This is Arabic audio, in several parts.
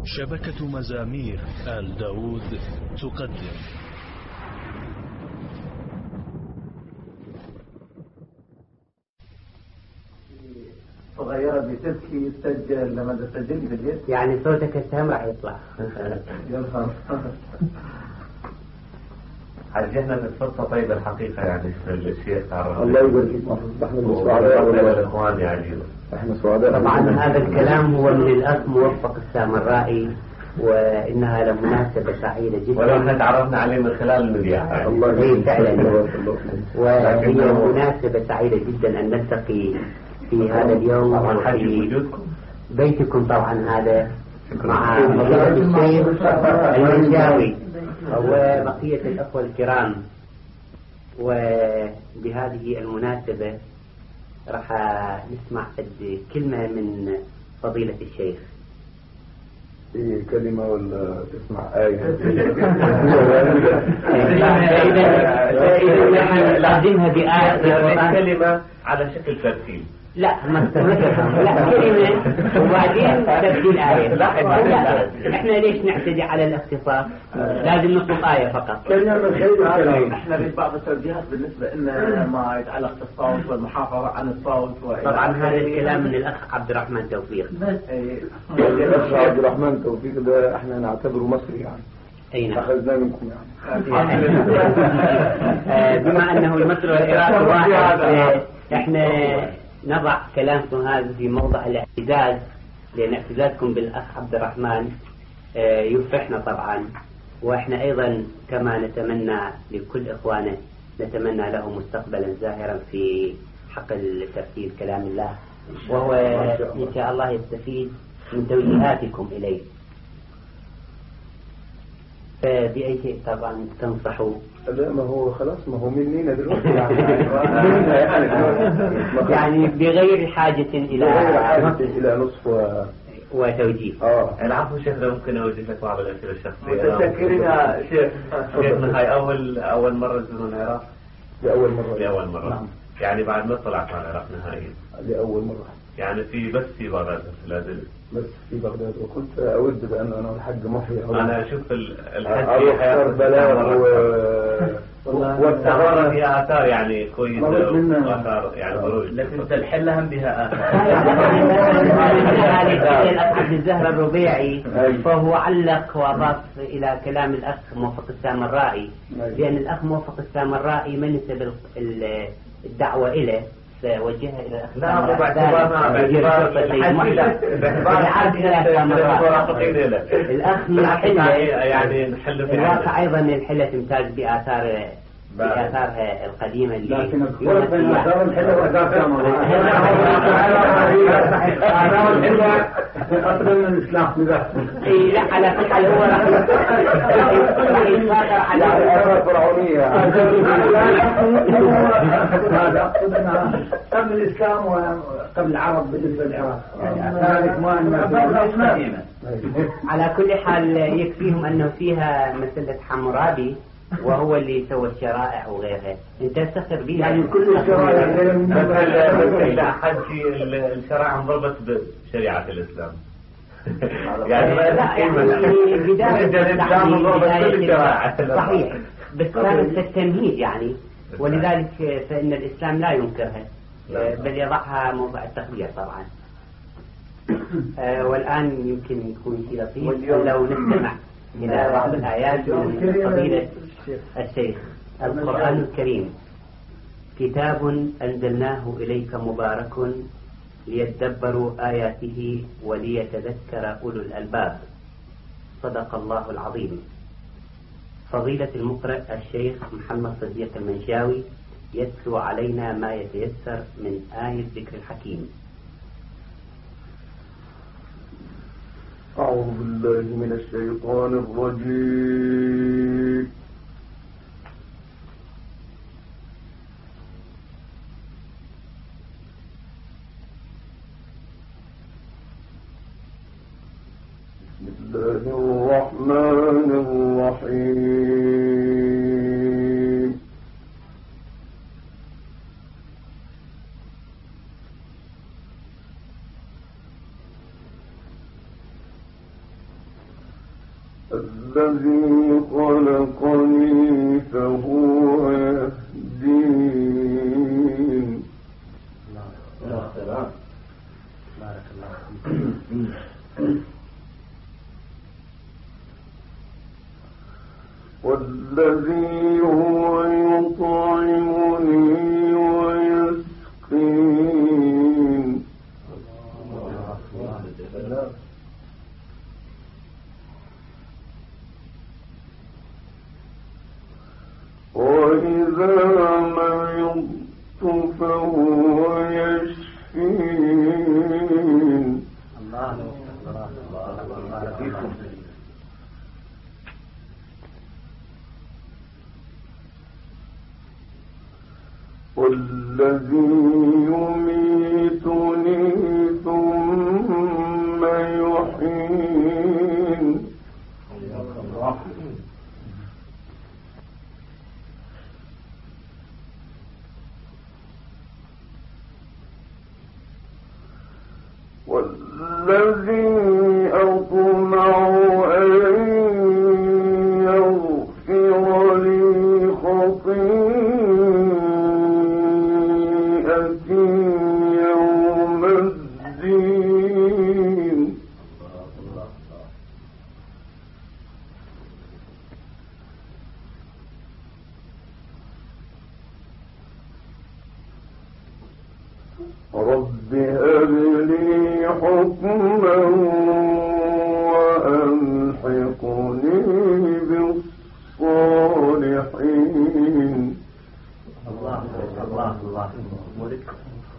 شبكة مزامير آل داود تقدم صغيرة بتبكي تسجل لما تسجلي في البيت يعني صوتك السهم راح يطلع. يلا عجبنا بالفرصة. طيب الحقيقة يعني الشيخ تعرف الله يبارك فيك. احنا سعداء الاخوان يا عجيب. احنا سعداء. طبعا هذا الكلام هو من الاخ موفق السامرائي، وانها لمناسبة سعيدة جدا، ولو احنا تعرفنا عليه من خلال المذياع. الله فعلا. وهي مناسبة سعيدة جدا ان نلتقي في هذا اليوم وفي بيتكم طبعا هذا مع فضيلة الشيخ المنشاوي وبقية الأخوة الكرام. وبهذه المناسبة راح نسمع كلمة من فضيلة الشيخ. كلمة ولا تسمع آية؟ إذا نحن نقدمها بآية كلمة على شكل ترتيب. لا ما استمتعهم، لا كلمة وبعدين تبديل آية. لا احنا ليش نعتدي على الاختصاص؟ لازم نطلب آية فقط. كلمة من خير. احنا في بعض التوجيهات بالنسبة لنا ما يتعلق بالصوت والمحافظة عن الصوت. طبعا هذا الكلام من الأخ عبد الرحمن توفيق. الأخ عبد الرحمن توفيق ده احنا نعتبره مصري يعني. أي نعم. أخذناه منكم يعني. بما أنه المصري والعراق واحد، احنا نضع كلامكم هذا في موضع الاعتزاز، لأن اعتزازكم بالأخ عبد الرحمن يفرحنا طبعا، وإحنا أيضا كما نتمنى لكل إخوانه نتمنى له مستقبلا زاهرا في حقل ترتيب كلام الله، وهو إن شاء الله يستفيد من توجيهاتكم إليه. فبأي شيء طبعا تنصحوا؟ لا ما هو خلاص، ما هو مننا دلوقتي يعني بغير حاجة إلى نصف وتوجيه. العفو شيخ، لو ممكن أوجه لك بعض الأسئلة الشخصية. متذكرين يا شيخ؟ شيخنا هاي أول مرة تزورون العراق؟ لأول مرة. نعم. يعني بعد ما طلعت على العراق نهائيا؟ لأول مرة. يعني بس في بغداد لا زلت؟ بس في بغداد، وكنت أود بأن أنا الحج محيي. أنا أشوف الحج أروح كربلاء والثغرة فيها آثار يعني كويسة، وآثار يعني ضروري، لكن تلحلها بها آثار. الأخ عبد الزهر الربيعي فهو علق وأضاف إلى كلام الأخ موفق السامرائي، لأن الأخ موفق السامرائي ما نسب الدعوة إليه، فوجهها إلى الأخ. لا باعتبار الأخ من الحلة يعني نحل في الواقع أيضا الحلة تمتاز بآثارها القديمة اللي لكن الخلق بين آثار الحلة وآثار السامرائي. آثار الحلة أصل من الإسلام إيه لا، على كل حال هو راح يصادر على آثار فرعونية. هذا أقصد أنها قبل الإسلام وقبل العرب بالنسبة للعراق، يعني آثار ما على كل حال يكفيهم أنه فيها مسألة حمورابي، وهو اللي سوى الشرائع وغيرها. انت تفتخر بها يعني كل الشرائع إلى حد الشرائع انضبط بشريعة الإسلام. يعني بداية صحيح، بس كانت التمهيد يعني، ولذلك فإن الإسلام لا ينكرها بل يضعها موضع التخبير طبعا. والآن يمكن يكون شيء لطيف لو نستمع إلى بعض الآيات من فضيلة الشيخ. القرآن الكريم كتاب أنزلناه إليك مبارك ليدبروا آياته وليتذكر أولو الألباب. صدق الله العظيم. فضيلة المقرئ الشيخ محمد صديق المنشاوي يتلو علينا ما يتيسر من آية ذكر الحكيم. أعوذ بالله من الشيطان الرجيم. بسم الله الرحمن الرحيم. الذي خلقني فهو يهدين. والذي هو يطعمني ويسقين. وإذا مرضت فهو يشفين. والذي يميتني ثم يحيين. والذي أطمع أن يغفر لي خطيئتي يوم الدين. رب هب لي حكما وألحقني بالصالحين. الله الله الله ملك.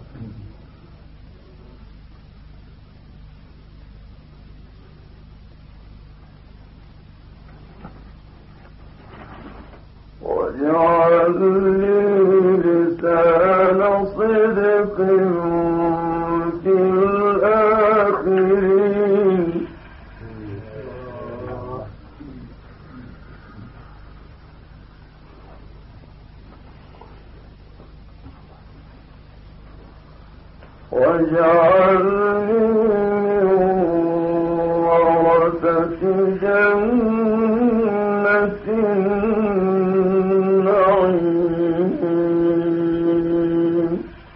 واجعل لي لسان صدق في الآخرين. واجعلني ورثة جنة النعيم.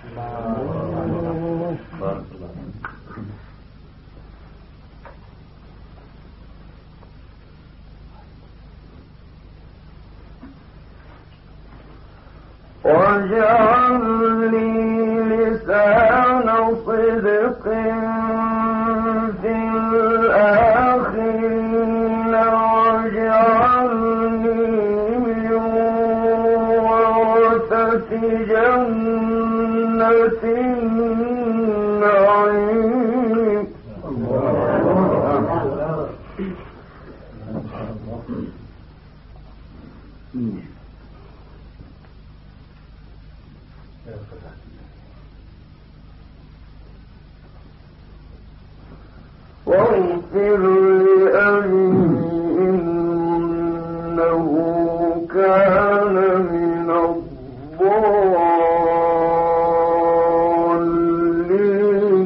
واجعل لي لسان صدق في الآخرين. واجعلني من ورثة جنة النعيم. واغفر لأبي إنه كان من الضالين.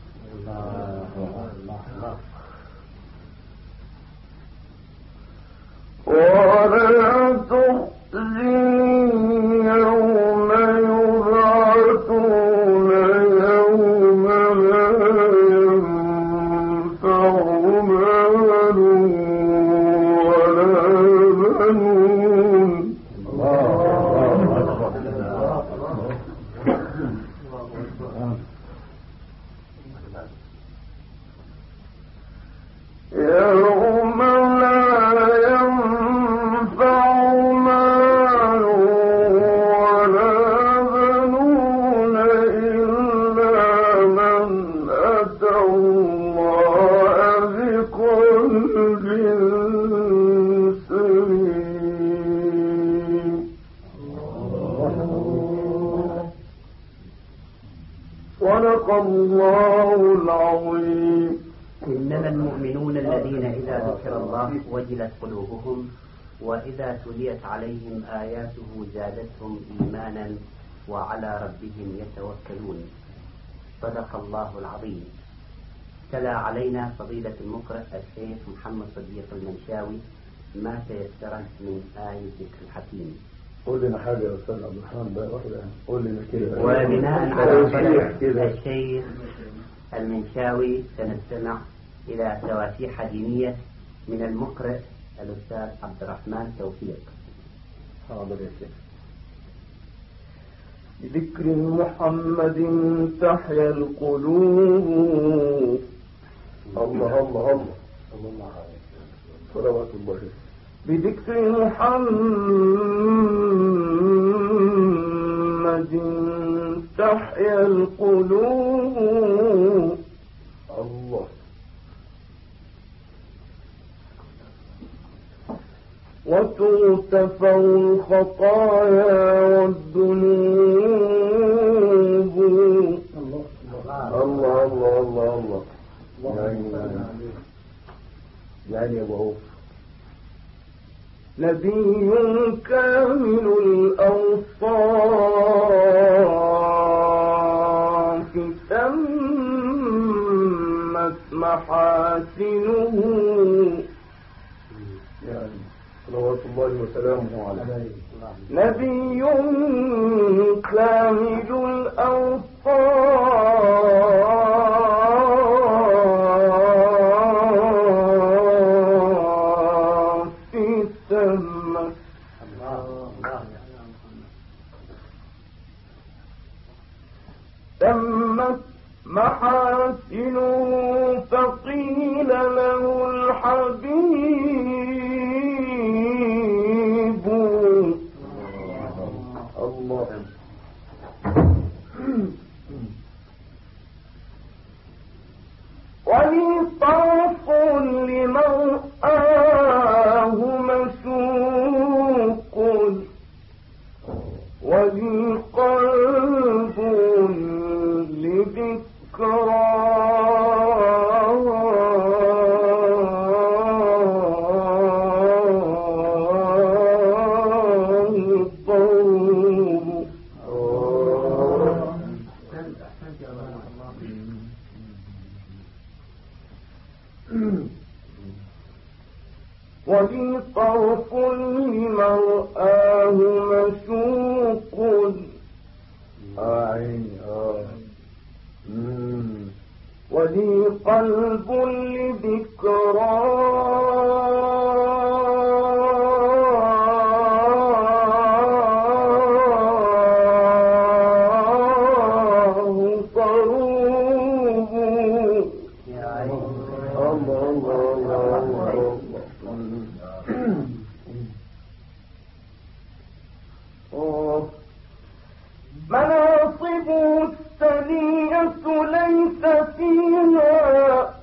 ولا تخزني يوم يبعثون يوم لا ينفع مال ولا بنون. يوم لا ينفع مال ولا بنون إلا من أتى الله بقلب سليم. صدق الله العظيم. إنما المؤمنون الذين إذا ذكر الله وجلت قلوبهم وإذا تليت عليهم آياته زادتهم إيمانا وعلى ربهم يتوكلون. صدق الله العظيم. تلا علينا فضيلة المقرئ الشيخ محمد صديق المنشاوي ما تيسر من آية ذكر الحكيم. قول لنا حاجة يا أستاذ عبد الرحمن بقى واحدة، قول لنا كده. وبناء على طلب الشيخ المنشاوي سنستمع إلى تواشيح دينية من المقرئ الأستاذ عبد الرحمن توفيق. حاضر يا شيخ. بذكر محمد تحيا القلوب. الله الله الله الله صلوات الله. بذكر محمد تحيا القلوب. الله. وتغتفر الخطايا والذنوب. الله الله الله الله الله. يعني يا ابو نبي كامل الأوصاف تمت محاسنه. يعني صلوات الله وسلامه عليه. نبي كامل الأوصاف تمت محاسنه. فقيل له الحبيب. الله. ولي طرف لمرآه مسوق. ولي قلب ولي طرف لمرآه مسوق. ولي قلب لذكراه صروب. مناصب الثنية ليس فيها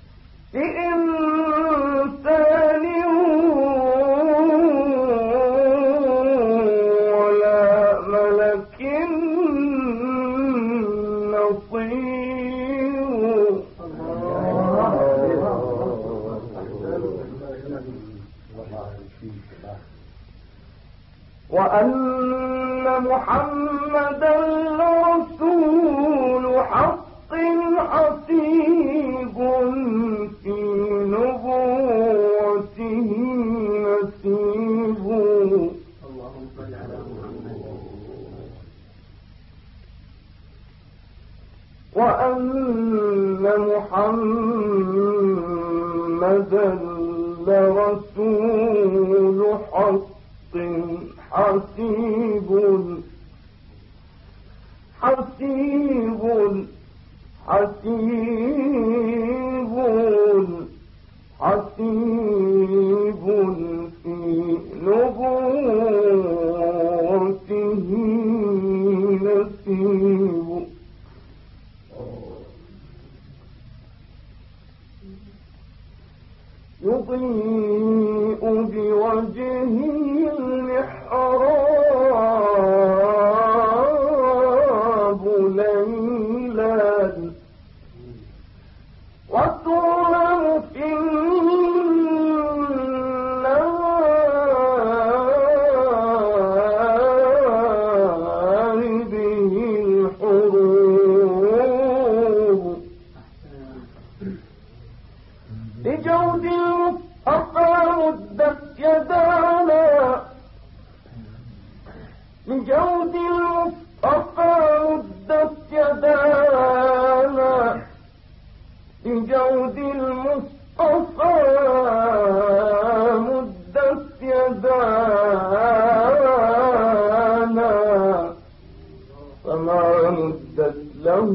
لإنسان ولا ملك نصير. وأن محمدا لرسول حق حسيب في نبوته نسيب. وأن محمدا لرسول حق حسيب حسيب حسيب حسيب في نبوته نسيب. يضيء بوجهه المحراب ليلا وتظلم في النار به الحروب. لجود المصطفى مدت يدانا لجود المصطفى مدت يدانا لجود المصطفى مدت يدانا فما مدت له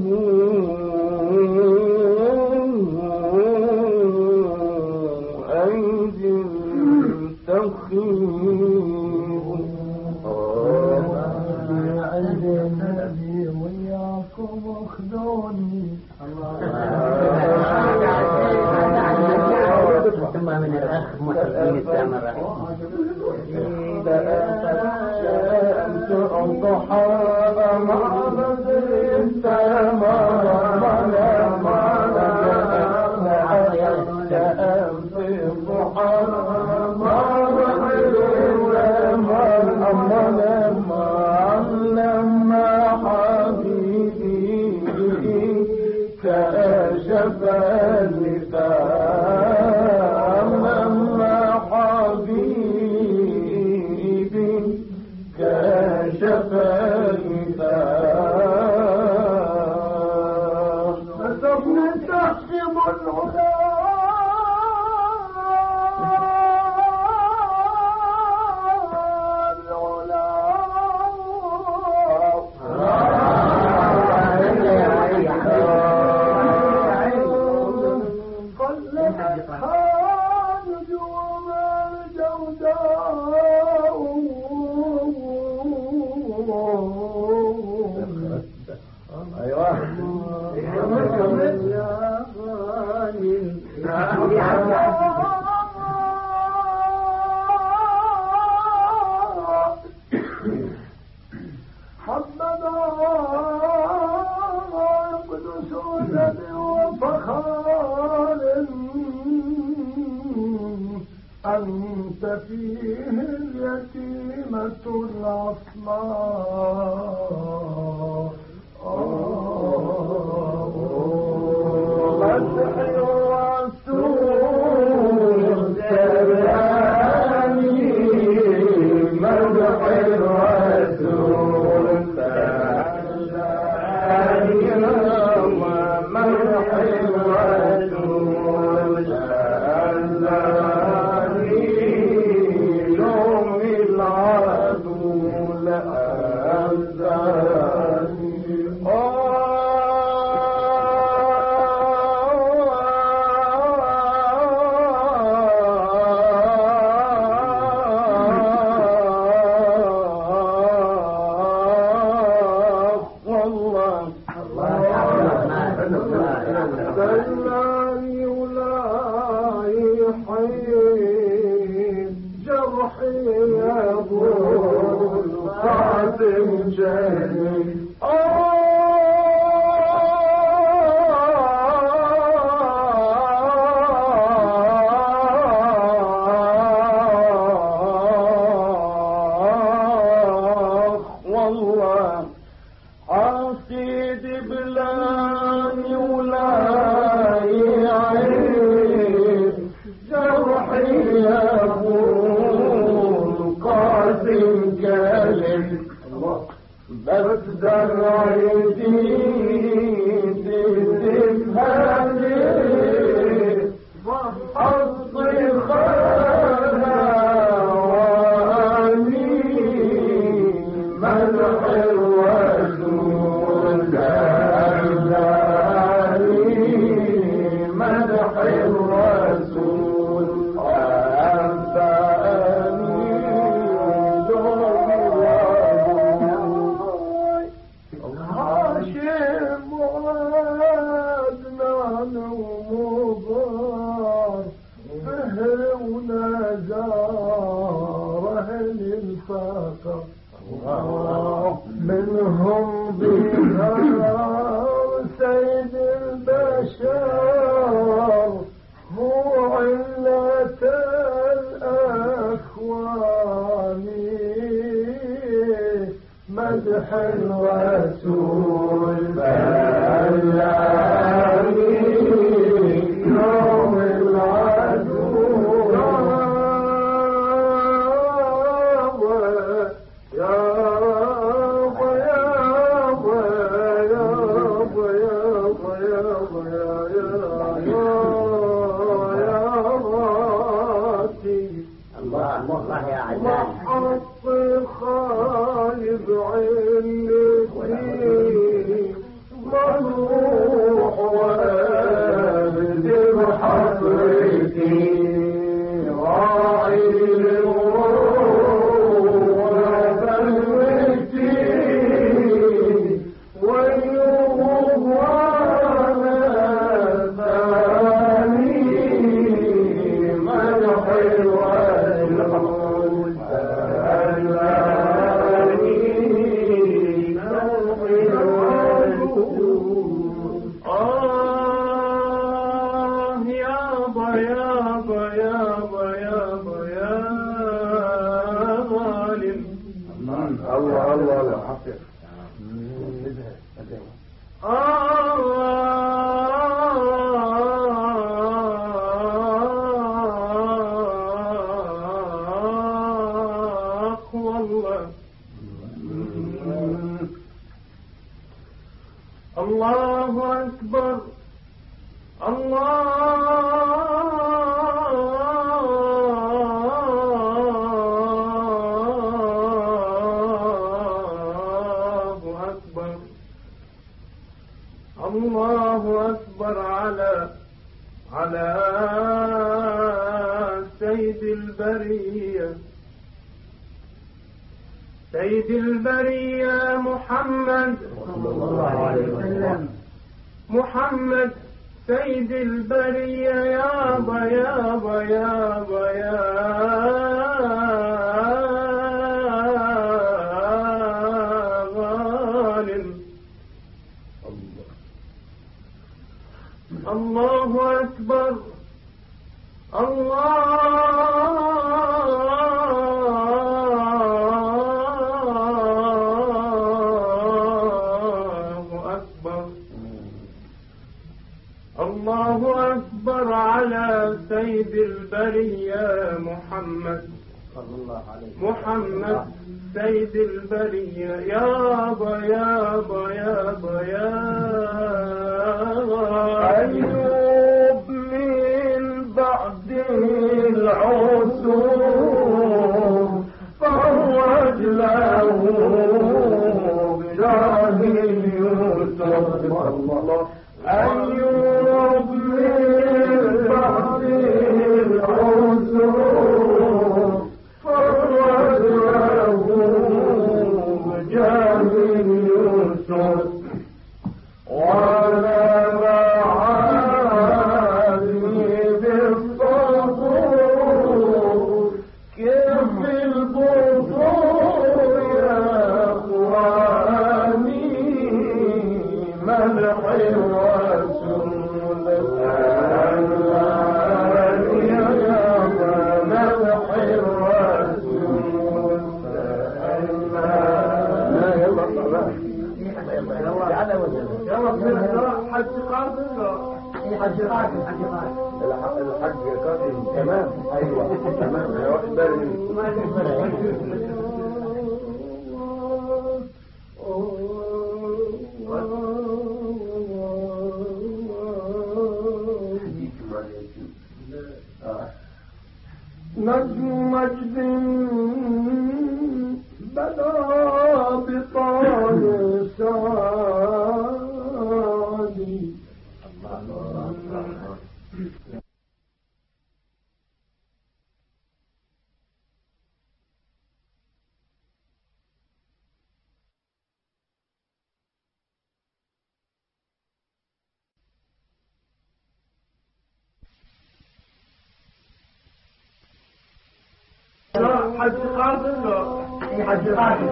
أيدي تخيب عندي النبي وياكم اخذوني ثم من الأخ محسن السامر شمس الضحى مع بدر السماء شمس الضحى مع بدر السماء لما حبيبي كشف اللسان لما حبيبي كشف اللسان فسبنا تحسب الهدى أنت فيه اليتيمة العصماء مدح الرسول سلامي مدح الرسول سلامي مدح الرسول سلامي يوم العدو لأنزاني مدح الرسول بلاني يوم العالمين الله أكبر الله أكبر على سيد البرية محمد صلى الله عليه وسلم. محمد سيد البرية يابا يابا يابا يا غالب. الله أكبر الله أكبر على سيد البرية محمد صلى الله عليه وسلم. محمد سيد البرية يابا يابا يابا يا أيوب من بعد العسور فرج له بجاه يوسف. أيوب من بعد العسور فرج له بجاه يوسف. ولا معاني بالصبور كيف البطور يا أخواني ملح الرسول الآن يا ملح الرسول الحج قاسم تمام. ايوه تمام يا واخد بالي نجم مجد بدا بطال سعادي. الحج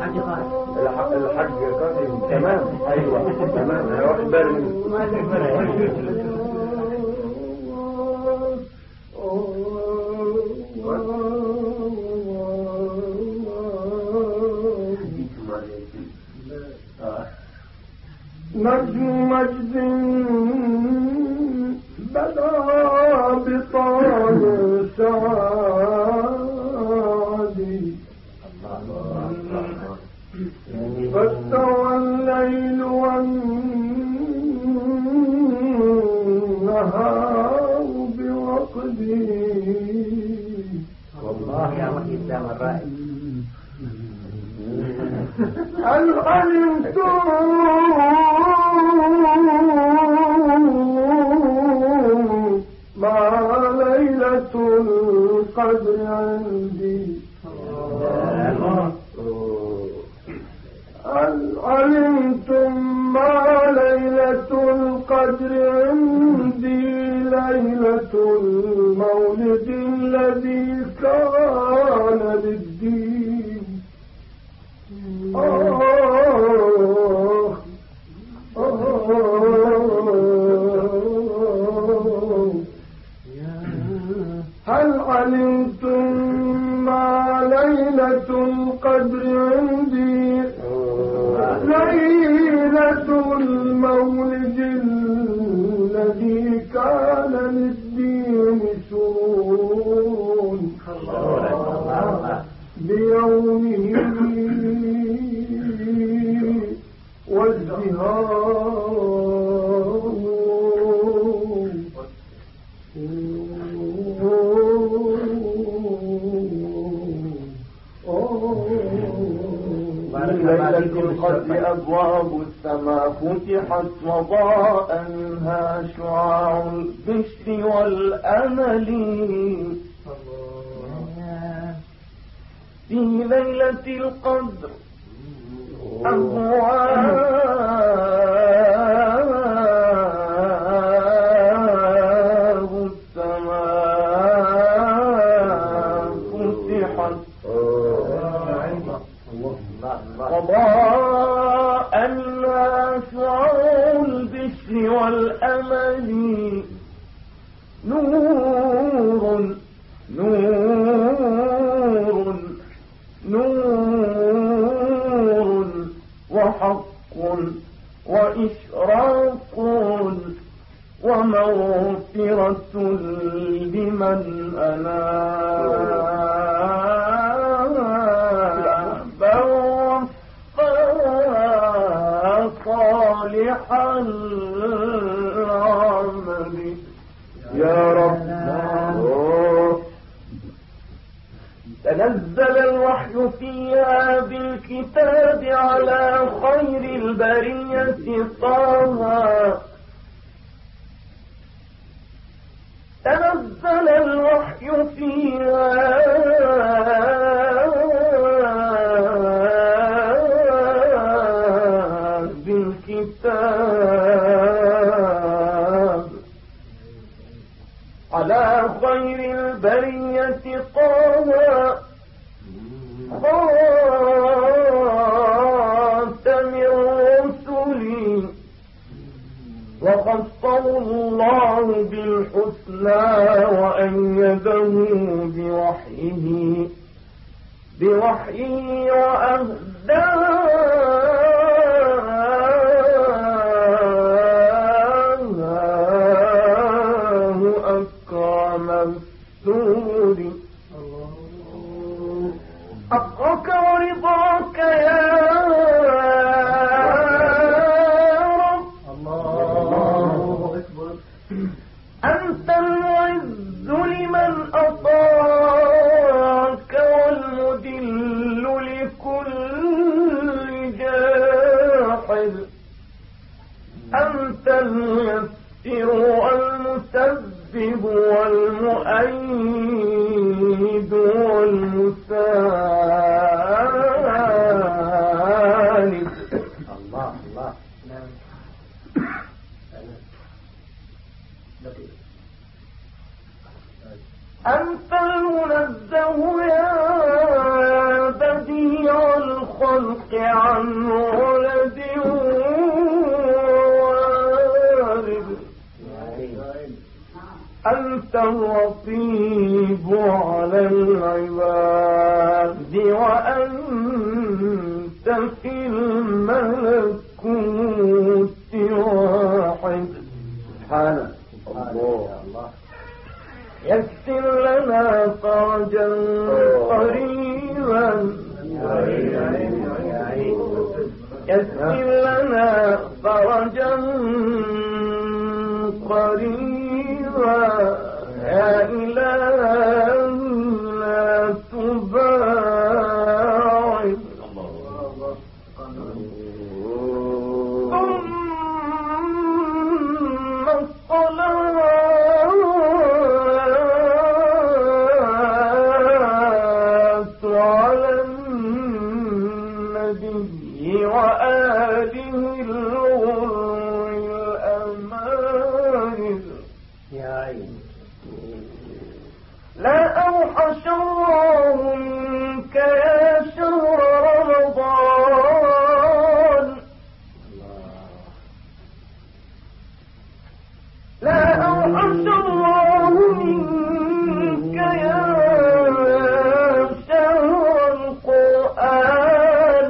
قاسم تمام. ايوه تمام يا واخد بالي نجم مجد بدا بطال سعادي. فاستوى الليل والنهار بوقته. والله يا وحي السلام الرائع. هل علمتم ما ليلة القدر عندي؟ هل علمتم ما ليلة القدر عندي؟ ليلة ليلة المولد الذي كان للدين هل علمتم ما ليلة القدر عندي ليلة المولد الذي كان للدين سرور بيومه وازدهار ليلة القدر أبواب السماء فتحت وضاء منها شعاع البشر والأمل في ليلة القدر أبواب السماء فتحت وضاء منها شعاع البشر والأمل نور نور نور وحق وإشراق ومغفرة لمن أناب صالح العمل يا رب. تنزل الوحي فيها بالكتاب على خير البرية طه تنزل الوحي فيها بالكتاب على خير البرية طه خاتم الرسل وخصه الله بالحسنى وأيده بوحيه وأهداه أكرم السور حقك ورضاك يا رب. الله أكبر. أنت المعز لمن أطاعك والمذل لكل جاحد أنت الميسر والمسبب والمؤيد والمساند. الله الله. أنت المنزه يا بديع الخلق عن ولد وارد أنت الرقيب على العباد وأنت في الملكوت واحد. سبحانه الله. يسر لنا فرجا قريبا يسر لنا فرجا قريبا يا إلهنا تباعد ثم الصلاة على النبي وآله الغر الأمان. يا عين لا أوحش الله منك يا شهر رمضان لا أوحش الله منك يا شهر القرآن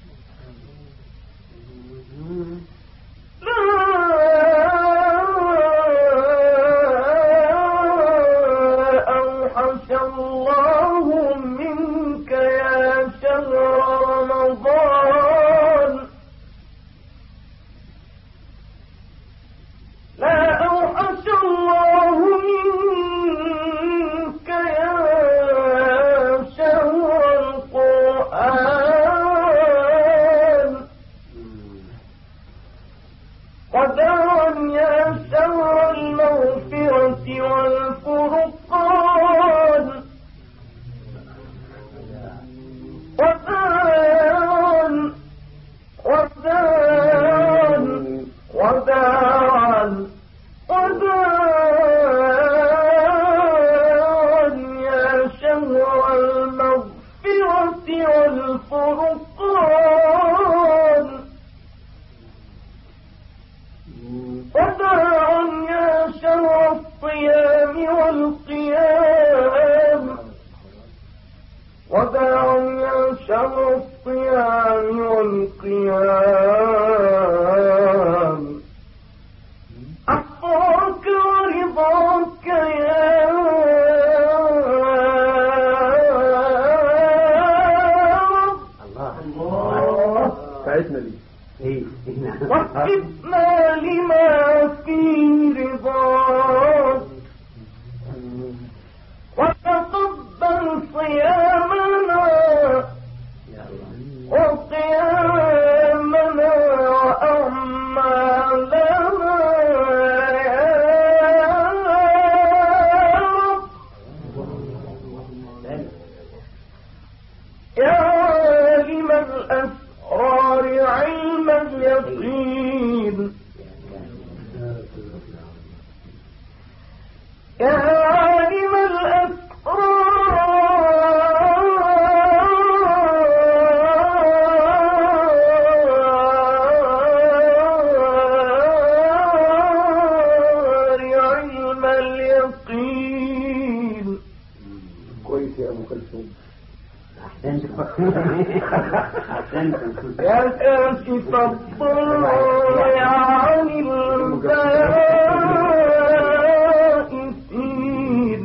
الله منك يا شهر رمضان لا أوحش الله منك يا شهر القرآن وداعا يا شهر المغفرة والفرقان وداعا يا شهر المغفرة والفرقان وداعا يا شهر الصيام والقيام وداعا يا شهر الصيام والقيام أحصاك ورضاك يا الله ساعدنا لي وفقنا لما في رضاك وتقبل صيامنا وقيامنا وأعمالنا يا عالم الأسرار علم اليقين يا عالم الأسرار علم اليقين كويس يا أبو كلثوم يا كاشف الضر عن البائسين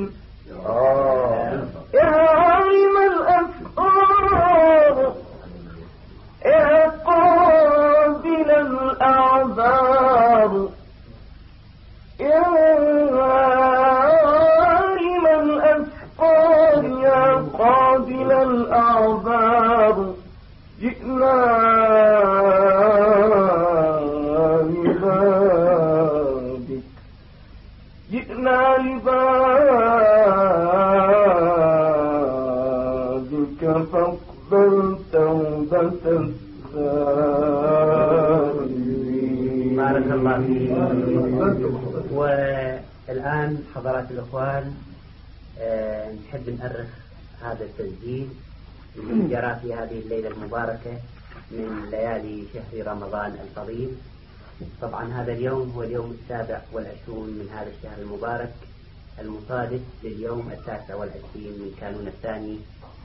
يا عالم الأسرار يا قابل الأعذار يا عالم الأسرار يا قابل الأعذار جئنا لبابك جئنا لبابك فاقبل توبة السائلين. بارك الله فيك. والآن حضرات الأخوان نحب نأرخ هذا التسجيل جرى في هذه الليلة المباركة من ليالي شهر رمضان الفضيل. طبعا هذا اليوم هو اليوم 27 من هذا الشهر المبارك المصادف لليوم 29 من كانون الثاني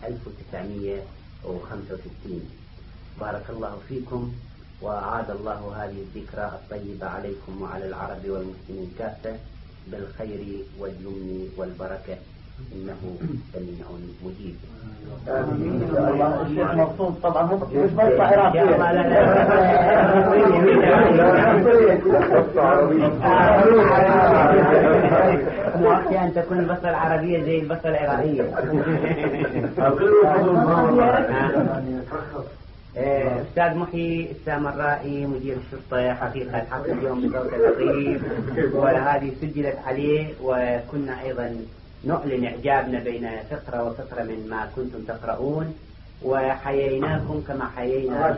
1965. بارك الله فيكم وأعاد الله هذه الذكرى الطيبة عليكم وعلى العرب والمسلمين كافة بالخير واليمن والبركة إنه سميع مجيب. الشيخ مبسوط طبعا مش بس عراقية. مؤخي أن تكون البصرة العربية زي البصرة العراقية. أستاذ محي السامرائي مدير الشرطة حقيقة حق اليوم بصوت لطيف وهذه سجلت عليه، وكنا أيضا نعلن إعجابنا بين فقرة وفقرة من ما كنتم تقرؤون. وحييناكم كما حيينا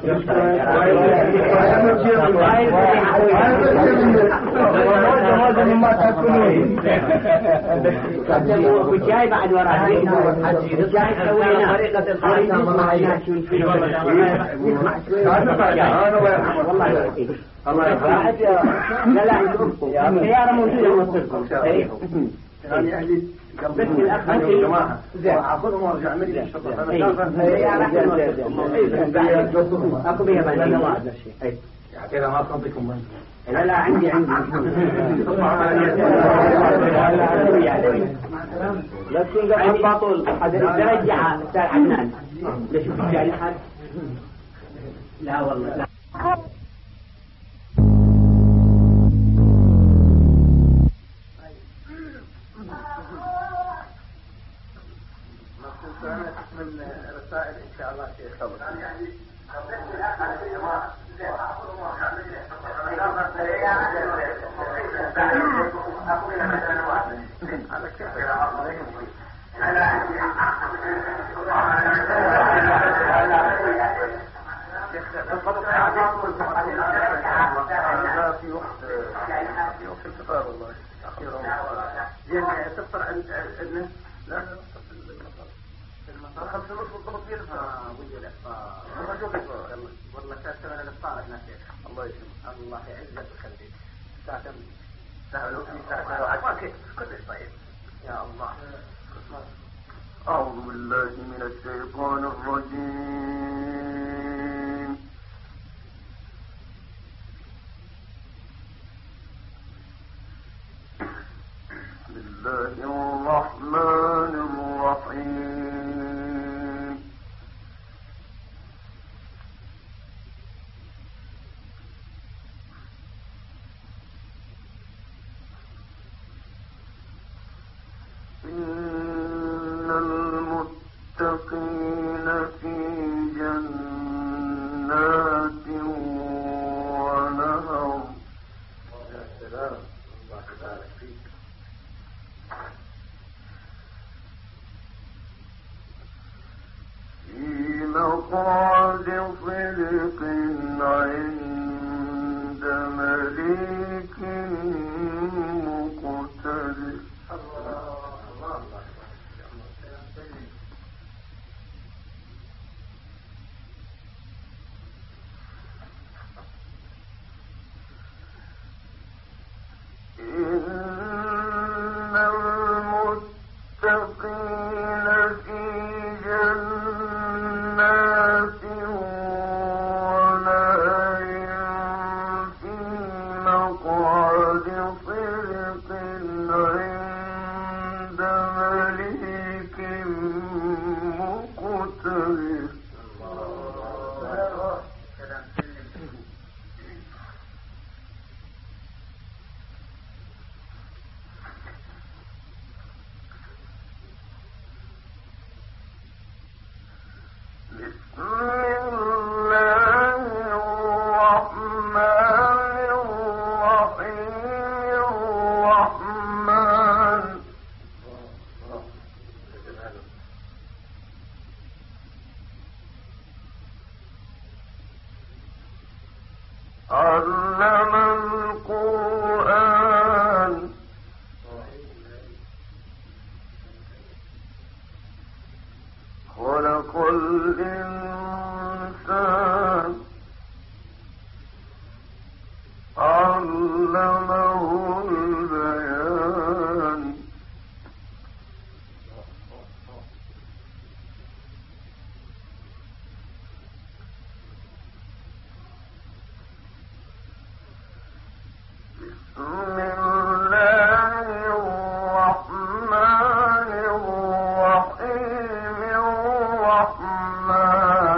هذا مما تأكلون والجاي بعد وراء الجاي سوينا طريقة الحركة ما والله لا السيارة موجودة موصلكم يعني أهلي بس الأخ يا جماعة أخذهم وارجع مدري أكو بيها بني كذا ما تنطيكم لا عندي لا تكون قاعد باطل رجع أستاذ عدنان ليش في جاري حد لا والله لا من رسائل إن شاء الله شيخ في وقت الفطار والله يعني تفطر عندنا لا خمس نص بالضبط فيها والله تشتغل الافطار هناك الله يسلمك الله يعزك ويخليك ساعة ساعة كلش طيب يا الله أعوذ بالله من الشيطان الرجيم بسم الله الرحمن الرحيم إن المتقين في جنات ونهر في مقعد صدق عند مليك مقتدر إن المتقين في جنات ونهر في مقعد صدق عند مليك مقتدر بسم الله الرحمن الرحيم الرحمن علم القرآن خلق الإنسان علمه البيان بسم الله الرحمن الرحيم الرحمن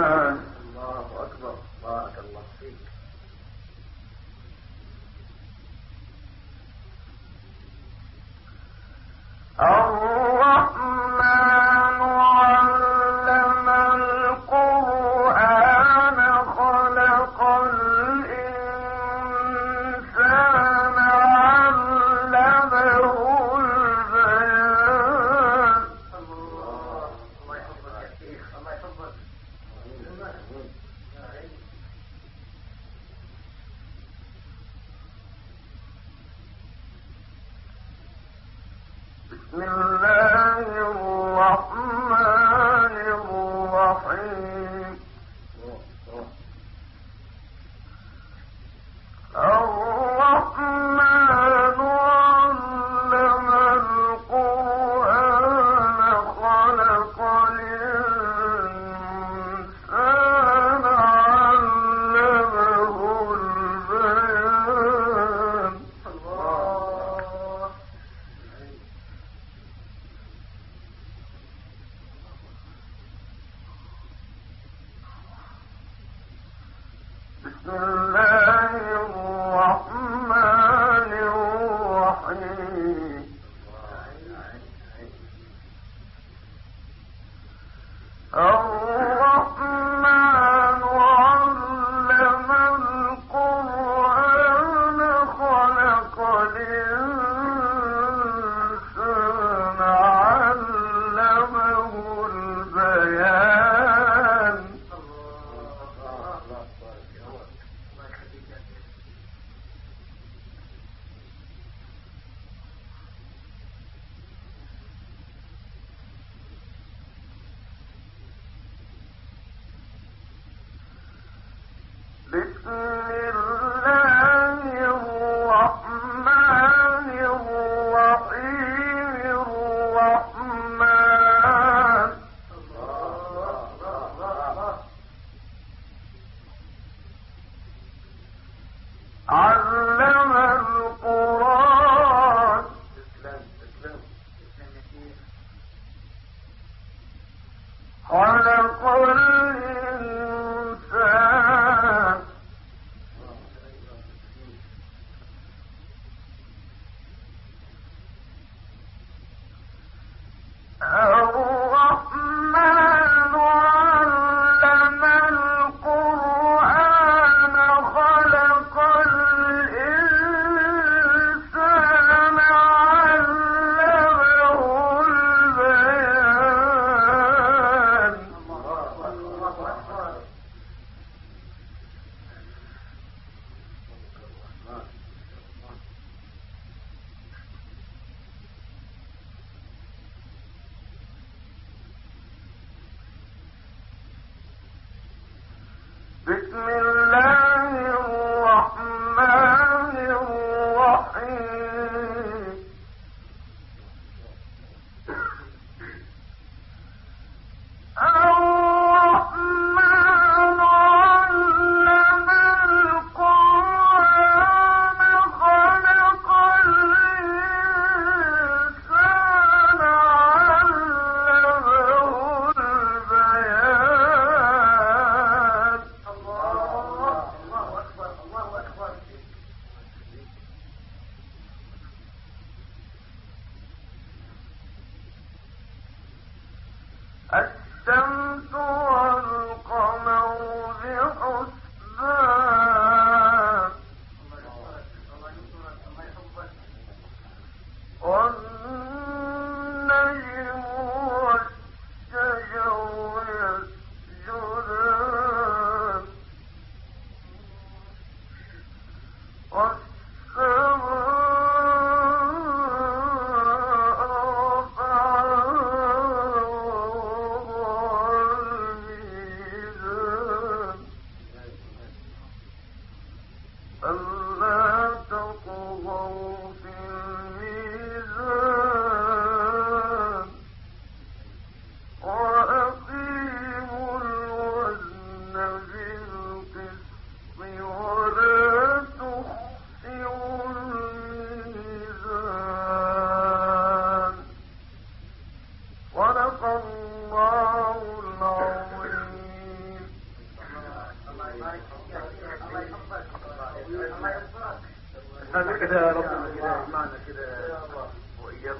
هذا كده ربنا معنا كده وإياكم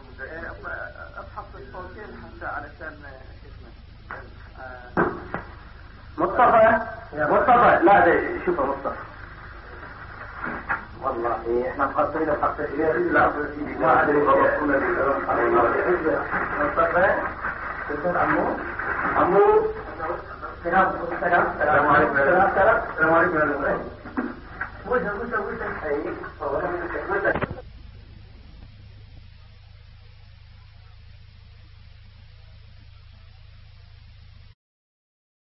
أبحث الصوتين حتى علشان مصطفى لا ده شوفه مصطفى والله احنا مقصرين الحق لا ما ادري مصطفى تكون عمو السلام عليكم السلام عليكم